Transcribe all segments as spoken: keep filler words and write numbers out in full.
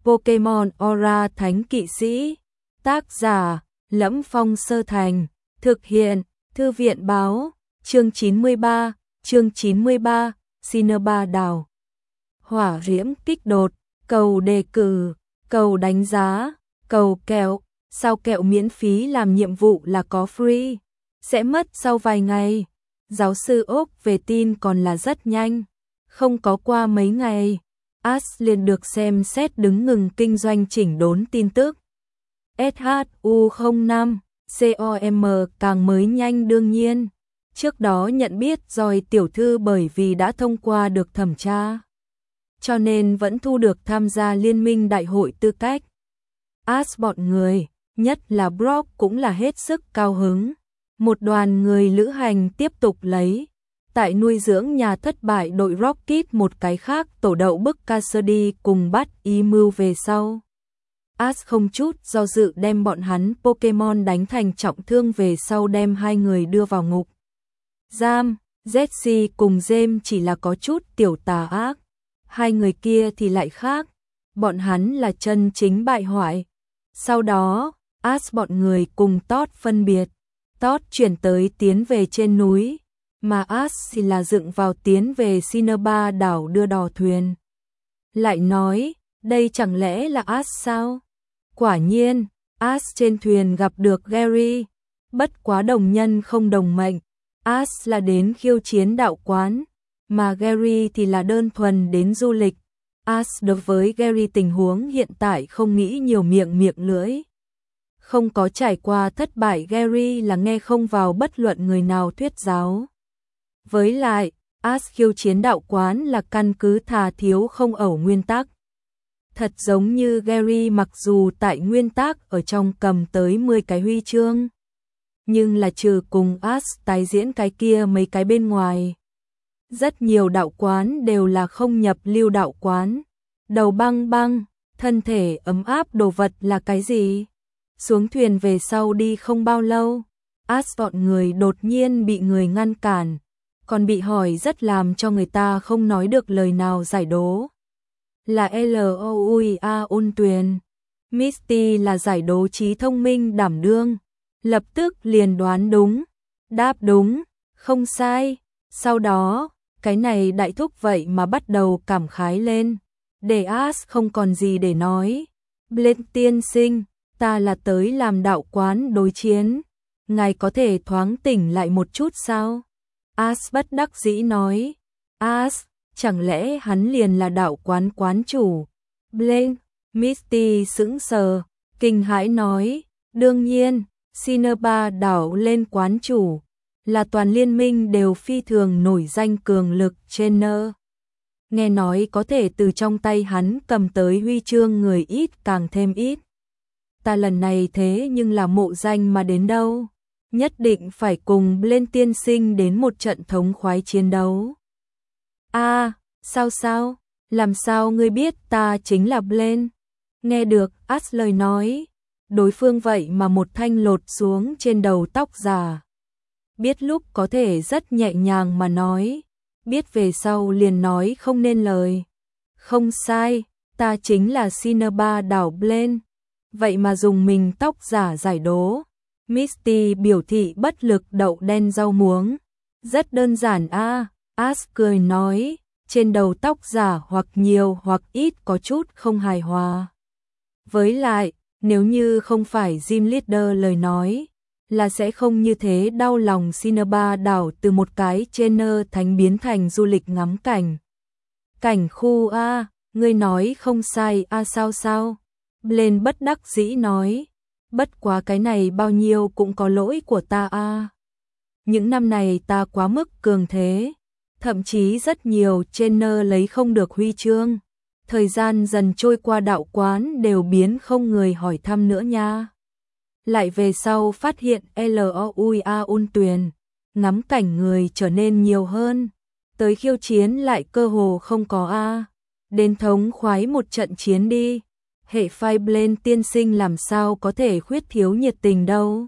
Pokemon Aura Thánh Kỵ Sĩ. Tác giả: Lẫm Phong Sơ Thành. Thực hiện: Thư viện báo. Chương chín mươi ba, chương chín mươi ba, Cinnabar đảo. Hỏa diễm kích đột, cầu đề cử, cầu đánh giá, cầu kẹo. Sao kẹo miễn phí làm nhiệm vụ là có free? Sẽ mất sau vài ngày. Giáo sư Úc về tin còn là rất nhanh. Không có qua mấy ngày, Ash liền được xem xét đứng ngừng kinh doanh chỉnh đốn tin tức. S H U không năm com càng mới nhanh đương nhiên. Trước đó nhận biết rồi tiểu thư bởi vì đã thông qua được thẩm tra, cho nên vẫn thu được tham gia liên minh đại hội tư cách. Ash bọn người, nhất là Brock cũng là hết sức cao hứng. Một đoàn người lữ hành tiếp tục lấy tại nuôi dưỡng nhà thất bại đội Rocket, một cái khác tổ đậu bức Cassidy cùng bắt ý mưu về sau. Ash không chút do dự đem bọn hắn Pokemon đánh thành trọng thương, về sau đem hai người đưa vào ngục giam. Jessie cùng James chỉ là có chút tiểu tà ác, hai người kia thì lại khác, bọn hắn là chân chính bại hoại. Sau đó, Ash bọn người cùng Todd phân biệt. Todd chuyển tới tiến về trên núi, mà Ash thì là dựng vào tiến về Cinnabar đảo đưa đò thuyền. Lại nói, đây chẳng lẽ là Ash sao? Quả nhiên, Ash trên thuyền gặp được Gary, bất quá đồng nhân không đồng mệnh. Ash là đến khiêu chiến đạo quán, mà Gary thì là đơn thuần đến du lịch. Ash đối với Gary tình huống hiện tại không nghĩ nhiều, miệng miệng lưỡi. Không có trải qua thất bại, Gary là nghe không vào bất luận người nào thuyết giáo. Với lại, Ash khiêu chiến đạo quán là căn cứ thà thiếu không ẩu nguyên tắc. Thật giống như Gary mặc dù tại nguyên tắc ở trong cầm tới mười cái huy chương, nhưng là trừ cùng Ash tái diễn cái kia mấy cái bên ngoài. Rất nhiều đạo quán đều là không nhập lưu đạo quán. Đầu băng băng, thân thể ấm áp đồ vật là cái gì? Xuống thuyền về sau đi không bao lâu, Ash bọn người đột nhiên bị người ngăn cản, còn bị hỏi rất làm cho người ta không nói được lời nào giải đố. Là L O U I A ôn tuyền. Misty là giải đố trí thông minh đảm đương, lập tức liền đoán đúng, đáp đúng, không sai. Sau đó, cái này đại thúc vậy mà bắt đầu cảm khái lên, để Ash không còn gì để nói. Blaine tiên sinh, ta là tới làm đạo quán đối chiến, ngài có thể thoáng tỉnh lại một chút sao? Ash bất đắc dĩ nói. Ash, chẳng lẽ hắn liền là đạo quán quán chủ? Blaine, Misty sững sờ, kinh hãi nói, đương nhiên, Cinnabar đảo lên quán chủ, là toàn liên minh đều phi thường nổi danh cường lực trainer. Nghe nói có thể từ trong tay hắn cầm tới huy chương người ít càng thêm ít. Ta lần này thế nhưng là mộ danh mà đến đâu, nhất định phải cùng Blaine tiên sinh đến một trận thống khoái chiến đấu. A, à, sao sao, làm sao ngươi biết ta chính là Blaine? Nghe được Ash lời nói, đối phương vậy mà một thanh lột xuống trên đầu tóc giả. Biết lúc có thể rất nhẹ nhàng mà nói, biết về sau liền nói không nên lời. Không sai, ta chính là Cinnabar đảo Blaine. Vậy mà dùng mình tóc giả giải đố. Misty biểu thị bất lực đậu đen rau muống. Rất đơn giản a, à, Ash cười nói, trên đầu tóc giả hoặc nhiều hoặc ít có chút không hài hòa. Với lại, nếu như không phải Gym Leader lời nói, là sẽ không như thế đau lòng. Cinnabar đảo từ một cái trainer thánh biến thành du lịch ngắm cảnh. Cảnh khu a, à, ngươi nói không sai a, à, sao sao? Blaine bất đắc dĩ nói, bất quá cái này bao nhiêu cũng có lỗi của ta a. À. Những năm này ta quá mức cường thế, thậm chí rất nhiều trainer lấy không được huy chương. Thời gian dần trôi qua đạo quán đều biến không người hỏi thăm nữa nha. Lại về sau phát hiện L O U I A ôn tuyền, ngắm cảnh người trở nên nhiều hơn, tới khiêu chiến lại cơ hồ không có a. Đến thống khoái một trận chiến đi. Hệ phái Blaine tiên sinh làm sao có thể khuyết thiếu nhiệt tình đâu.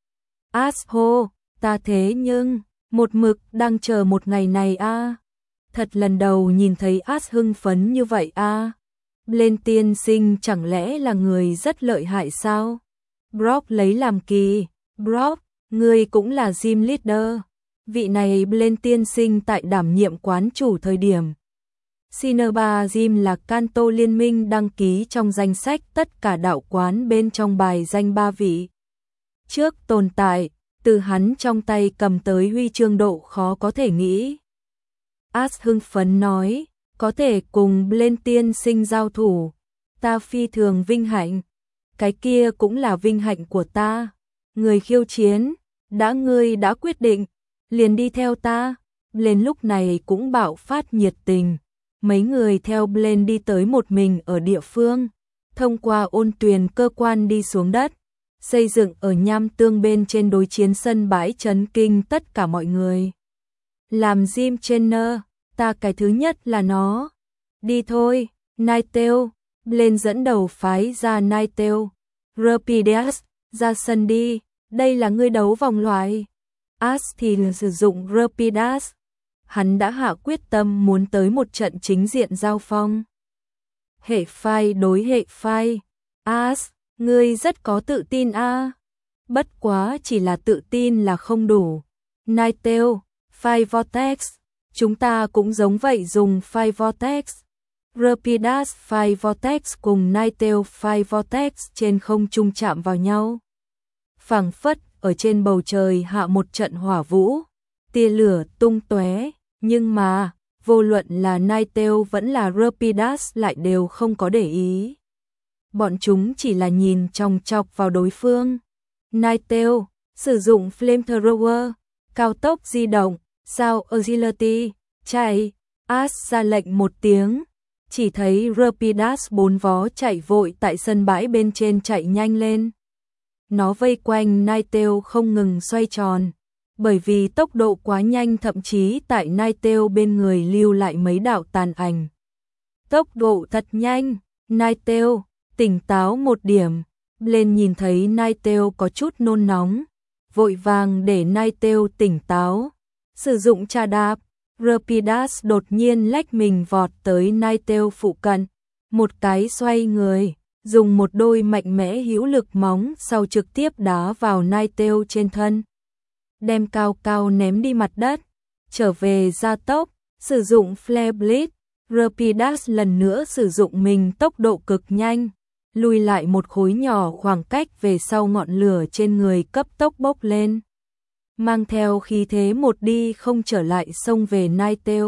Ash hô, ta thế nhưng, một mực đang chờ một ngày này a. À. Thật lần đầu nhìn thấy Ash hưng phấn như vậy a. À. Blaine tiên sinh chẳng lẽ là người rất lợi hại sao? Brock lấy làm kỳ. Brock, ngươi cũng là gym leader. Vị này Blaine tiên sinh tại đảm nhiệm quán chủ thời điểm Cinnabar Gym là Kanto liên minh đăng ký trong danh sách tất cả đạo quán bên trong bài danh ba vị trước tồn tại, từ hắn trong tay cầm tới huy chương độ khó có thể nghĩ. As hưng phấn nói, có thể cùng Blaine tiên sinh giao thủ, ta phi thường vinh hạnh, cái kia cũng là vinh hạnh của ta. Người khiêu chiến, đã ngươi đã quyết định, liền đi theo ta. Blaine lúc này cũng bạo phát nhiệt tình. Mấy người theo Blaine đi tới một mình ở địa phương, thông qua ôn tuyền cơ quan đi xuống đất, xây dựng ở nham tương bên trên đối chiến sân bãi chấn kinh tất cả mọi người. Làm gym trainer, ta cái thứ nhất là nó. Đi thôi, Nighttail. Blaine dẫn đầu phái ra Nighttail. Rapidash, ra sân đi, đây là ngươi đấu vòng loại. Ash thì sử dụng Rapidash. Hắn đã hạ quyết tâm muốn tới một trận chính diện giao phong. Hệ phai đối hệ phai. Ash, ngươi rất có tự tin a. À. Bất quá chỉ là tự tin là không đủ. Nighttail, Fire Vortex. Chúng ta cũng giống vậy dùng Fire Vortex. Rapidash Fire Vortex cùng Nighttail Fire Vortex trên không trung chạm vào nhau. Phảng phất ở trên bầu trời hạ một trận hỏa vũ, tia lửa tung tóe, nhưng mà vô luận là Nighttail vẫn là Rapidash lại đều không có để ý. Bọn chúng chỉ là nhìn chòng chọc vào đối phương. Nighttail sử dụng Flamethrower, cao tốc di động, sao agility, chạy. Ash ra lệnh một tiếng, chỉ thấy Rapidash bốn vó chạy vội tại sân bãi bên trên chạy nhanh lên. Nó vây quanh Nighttail không ngừng xoay tròn, bởi vì tốc độ quá nhanh thậm chí tại Nighttail bên người lưu lại mấy đạo tàn ảnh. Tốc độ thật nhanh, Nighttail, tỉnh táo một điểm. Blaine nhìn thấy Nighttail có chút nôn nóng, vội vàng để Nighttail tỉnh táo. Sử dụng trà đạp, Rapidash đột nhiên lách mình vọt tới Nighttail phụ cận, một cái xoay người, dùng một đôi mạnh mẽ hữu lực móng sau trực tiếp đá vào Nighttail trên thân, đem cao cao ném đi mặt đất. Trở về gia tốc, sử dụng Flare Blitz, Rapidash lần nữa sử dụng mình tốc độ cực nhanh, lùi lại một khối nhỏ khoảng cách về sau, ngọn lửa trên người cấp tốc bốc lên, mang theo khí thế một đi không trở lại xông về Nighttail,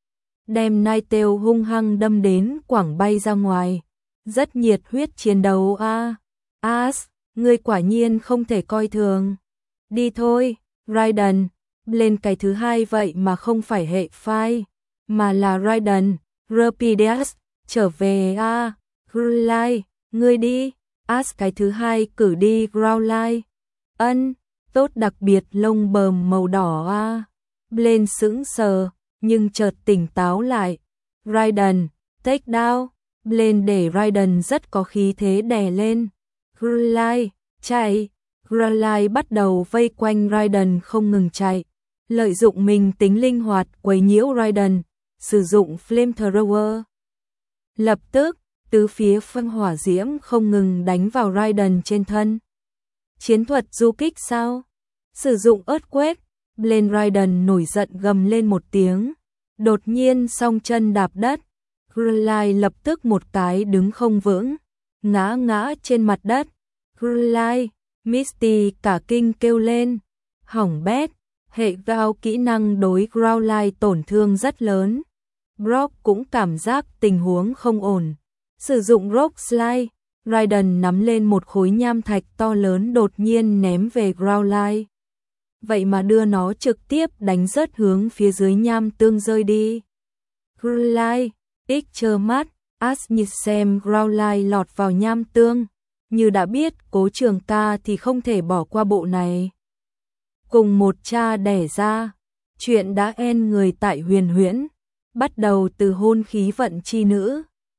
đem Nighttail hung hăng đâm đến quẳng bay ra ngoài. Rất nhiệt huyết chiến đấu a. À. Ash, ngươi quả nhiên không thể coi thường. Đi thôi, Raiden. Lên cái thứ hai vậy mà không phải hệ phai, mà là Raiden. Rapidash, trở về a. À. Growlithe, ngươi đi. Ash cái thứ hai cử đi Growlithe. Ân, tốt, đặc biệt lông bờm màu đỏ a. À. Blaine sững sờ, nhưng chợt tỉnh táo lại. Raiden, take down. Blaine để Raiden rất có khí thế đè lên. Growlithe, chạy. Growlithe bắt đầu vây quanh Raiden không ngừng chạy, lợi dụng mình tính linh hoạt quấy nhiễu Raiden, sử dụng Flamethrower. Lập tức, tứ phía phân hỏa diễm không ngừng đánh vào Raiden trên thân. Chiến thuật du kích sao? Sử dụng Earthquake. Blaine Raiden nổi giận gầm lên một tiếng, đột nhiên song chân đạp đất. Growlithe lập tức một cái đứng không vững, ngã ngã trên mặt đất. Growlithe, Misty cả kinh kêu lên, hỏng bét, hệ gao kỹ năng đối Growlithe tổn thương rất lớn. Brock cũng cảm giác tình huống không ổn, sử dụng Rock Slide. Raiden nắm lên một khối nham thạch to lớn đột nhiên ném về Growlithe, vậy mà đưa nó trực tiếp đánh rớt hướng phía dưới nham tương rơi đi. Growlithe X trơ mắt, Ash nhìn xem Growlithe lọt vào nham tương, như đã biết Cố Trường Ca thì không thể bỏ qua bộ này. Cùng một cha đẻ ra, chuyện đã end người tại Huyền Huyễn, bắt đầu từ hôn khí vận chi nữ.